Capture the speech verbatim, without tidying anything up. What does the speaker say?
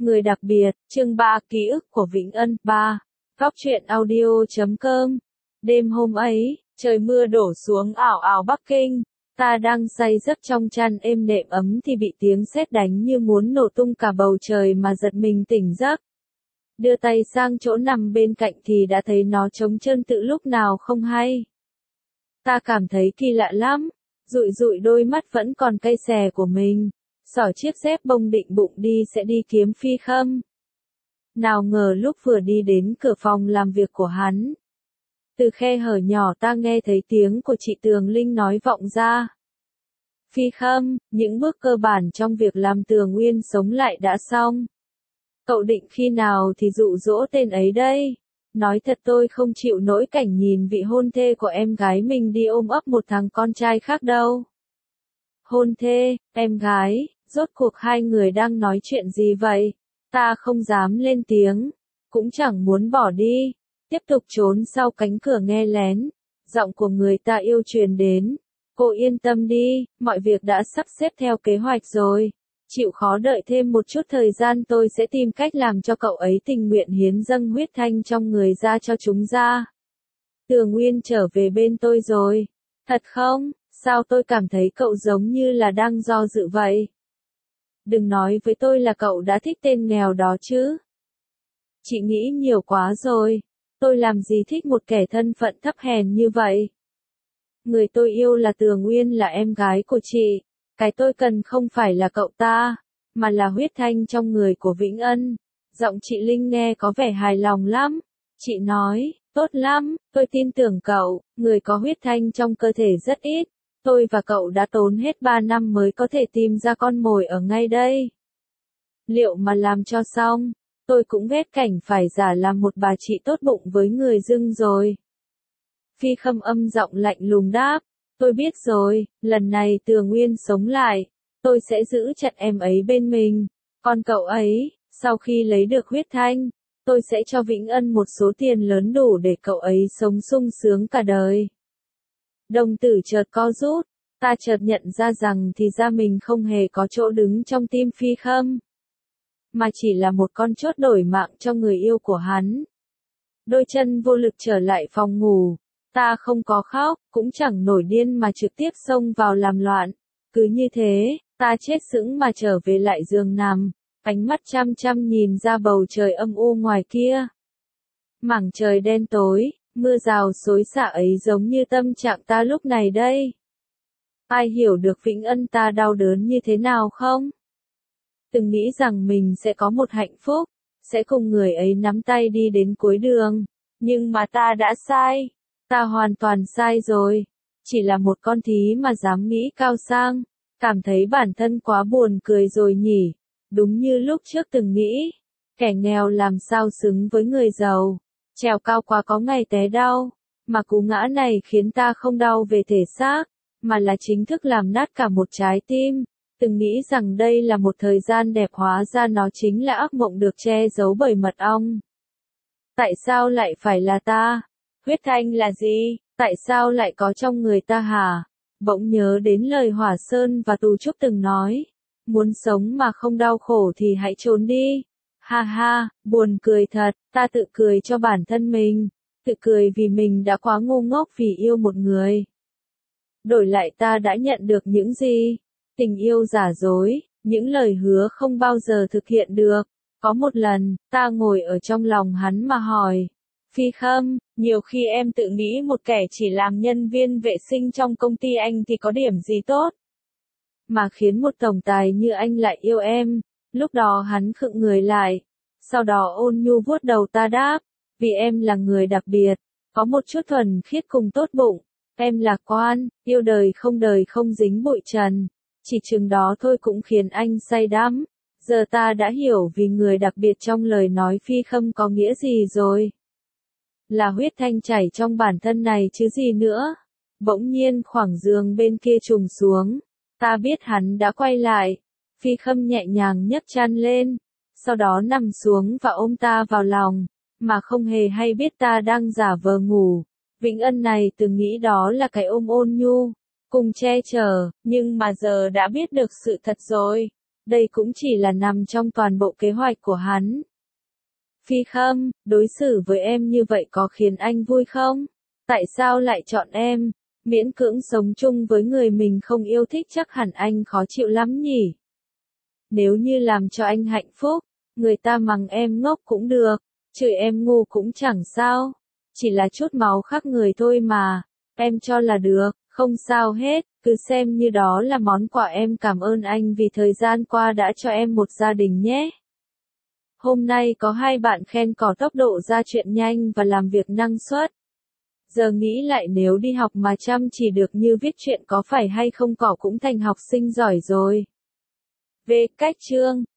Người đặc biệt, chương ba ký ức của Vĩnh Ân, ba. Góc truyện audio chấm com. Đêm hôm ấy, trời mưa đổ xuống ảo ảo Bắc Kinh. Ta đang say giấc trong chăn êm đệm ấm thì bị tiếng sét đánh như muốn nổ tung cả bầu trời mà giật mình tỉnh giấc. Đưa tay sang chỗ nằm bên cạnh thì đã thấy nó trống trơn tự lúc nào không hay. Ta cảm thấy kỳ lạ lắm, dụi dụi đôi mắt vẫn còn cay xè của mình. Xỏ chiếc dép bông định bụng đi sẽ đi kiếm Phi Khâm. Nào ngờ lúc vừa đi đến cửa phòng làm việc của hắn, từ khe hở nhỏ ta nghe thấy tiếng của chị Tường Linh nói vọng ra. Phi Khâm, những bước cơ bản trong việc làm Tường Uyên sống lại đã xong. Cậu định khi nào thì dụ dỗ tên ấy đây? Nói thật tôi không chịu nổi cảnh nhìn vị hôn thê của em gái mình đi ôm ấp một thằng con trai khác đâu. Hôn thê, em gái, rốt cuộc hai người đang nói chuyện gì vậy? Ta không dám lên tiếng, cũng chẳng muốn bỏ đi, tiếp tục trốn sau cánh cửa nghe lén. Giọng của người ta yêu truyền đến. Cô yên tâm đi, mọi việc đã sắp xếp theo kế hoạch rồi. Chịu khó đợi thêm một chút thời gian tôi sẽ tìm cách làm cho cậu ấy tình nguyện hiến dâng huyết thanh trong người ra cho chúng ra. Tường Nguyên trở về bên tôi rồi. Thật không? Sao tôi cảm thấy cậu giống như là đang do dự vậy? Đừng nói với tôi là cậu đã thích tên nghèo đó chứ. Chị nghĩ nhiều quá rồi. Tôi làm gì thích một kẻ thân phận thấp hèn như vậy? Người tôi yêu là Tường Nguyên, là em gái của chị. Cái tôi cần không phải là cậu ta, mà là huyết thanh trong người của Vĩnh Ân. Giọng chị Linh nghe có vẻ hài lòng lắm. Chị nói, tốt lắm, tôi tin tưởng cậu, người có huyết thanh trong cơ thể rất ít. Tôi và cậu đã tốn hết ba năm mới có thể tìm ra con mồi ở ngay đây. Liệu mà làm cho xong, tôi cũng ghét cảnh phải giả làm một bà chị tốt bụng với người dưng rồi. Phi Khâm âm giọng lạnh lùng đáp, tôi biết rồi, lần này Tường Nguyên sống lại, tôi sẽ giữ chặt em ấy bên mình. Còn cậu ấy, sau khi lấy được huyết thanh, tôi sẽ cho Vĩnh Ân một số tiền lớn đủ để cậu ấy sống sung sướng cả đời. Đồng tử chợt co rút, ta chợt nhận ra rằng thì ra mình không hề có chỗ đứng trong tim Phi Khâm, mà chỉ là một con chốt đổi mạng cho người yêu của hắn. Đôi chân vô lực trở lại phòng ngủ, ta không có khóc, cũng chẳng nổi điên mà trực tiếp xông vào làm loạn. Cứ như thế, ta chết sững mà trở về lại giường nằm, ánh mắt chăm chăm nhìn ra bầu trời âm u ngoài kia. Mảng trời đen tối, mưa rào xối xả ấy giống như tâm trạng ta lúc này đây. Ai hiểu được Vĩnh Ân ta đau đớn như thế nào không? Từng nghĩ rằng mình sẽ có một hạnh phúc, sẽ cùng người ấy nắm tay đi đến cuối đường. Nhưng mà ta đã sai. Ta hoàn toàn sai rồi. Chỉ là một con thí mà dám nghĩ cao sang. Cảm thấy bản thân quá buồn cười rồi nhỉ. Đúng như lúc trước từng nghĩ. Kẻ nghèo làm sao xứng với người giàu. Trèo cao quá có ngày té đau. Mà cú ngã này khiến ta không đau về thể xác, mà là chính thức làm nát cả một trái tim. Từng nghĩ rằng đây là một thời gian đẹp, hóa ra nó chính là ác mộng được che giấu bởi mật ong. Tại sao lại phải là ta? Huyết thanh là gì? Tại sao lại có trong người ta hả? Bỗng nhớ đến lời Hỏa Sơn và Tù Trúc từng nói. Muốn sống mà không đau khổ thì hãy trốn đi. Ha ha, buồn cười thật, ta tự cười cho bản thân mình. Tự cười vì mình đã quá ngu ngốc vì yêu một người. Đổi lại ta đã nhận được những gì? Tình yêu giả dối, những lời hứa không bao giờ thực hiện được. Có một lần, ta ngồi ở trong lòng hắn mà hỏi. Phi Khâm, nhiều khi em tự nghĩ một kẻ chỉ làm nhân viên vệ sinh trong công ty anh thì có điểm gì tốt, mà khiến một tổng tài như anh lại yêu em. Lúc đó hắn khựng người lại. Sau đó ôn nhu vuốt đầu ta đáp. Vì em là người đặc biệt, có một chút thuần khiết cùng tốt bụng. Em lạc quan, yêu đời không đời không dính bụi trần. Chỉ chừng đó thôi cũng khiến anh say đắm. Giờ ta đã hiểu vì người đặc biệt trong lời nói Phi Khâm có nghĩa gì rồi. Là huyết thanh chảy trong bản thân này chứ gì nữa. Bỗng nhiên khoảng giường bên kia trùng xuống. Ta biết hắn đã quay lại. Phi Khâm nhẹ nhàng nhấc chăn lên. Sau đó nằm xuống và ôm ta vào lòng. Mà không hề hay biết ta đang giả vờ ngủ. Vĩnh Ân này từng nghĩ đó là cái ôm ôn nhu, cùng che chở, nhưng mà giờ đã biết được sự thật rồi. Đây cũng chỉ là nằm trong toàn bộ kế hoạch của hắn. Phi Khâm, đối xử với em như vậy có khiến anh vui không? Tại sao lại chọn em? Miễn cưỡng sống chung với người mình không yêu thích chắc hẳn anh khó chịu lắm nhỉ? Nếu như làm cho anh hạnh phúc, người ta mắng em ngốc cũng được, chửi em ngu cũng chẳng sao. Chỉ là chút máu khác người thôi mà, em cho là được, không sao hết, cứ xem như đó là món quà em cảm ơn anh vì thời gian qua đã cho em một gia đình nhé. Hôm nay có hai bạn khen có tốc độ ra chuyện nhanh và làm việc năng suất. Giờ nghĩ lại nếu đi học mà chăm chỉ được như viết truyện có phải hay không cỏ cũng thành học sinh giỏi rồi. Về cách chương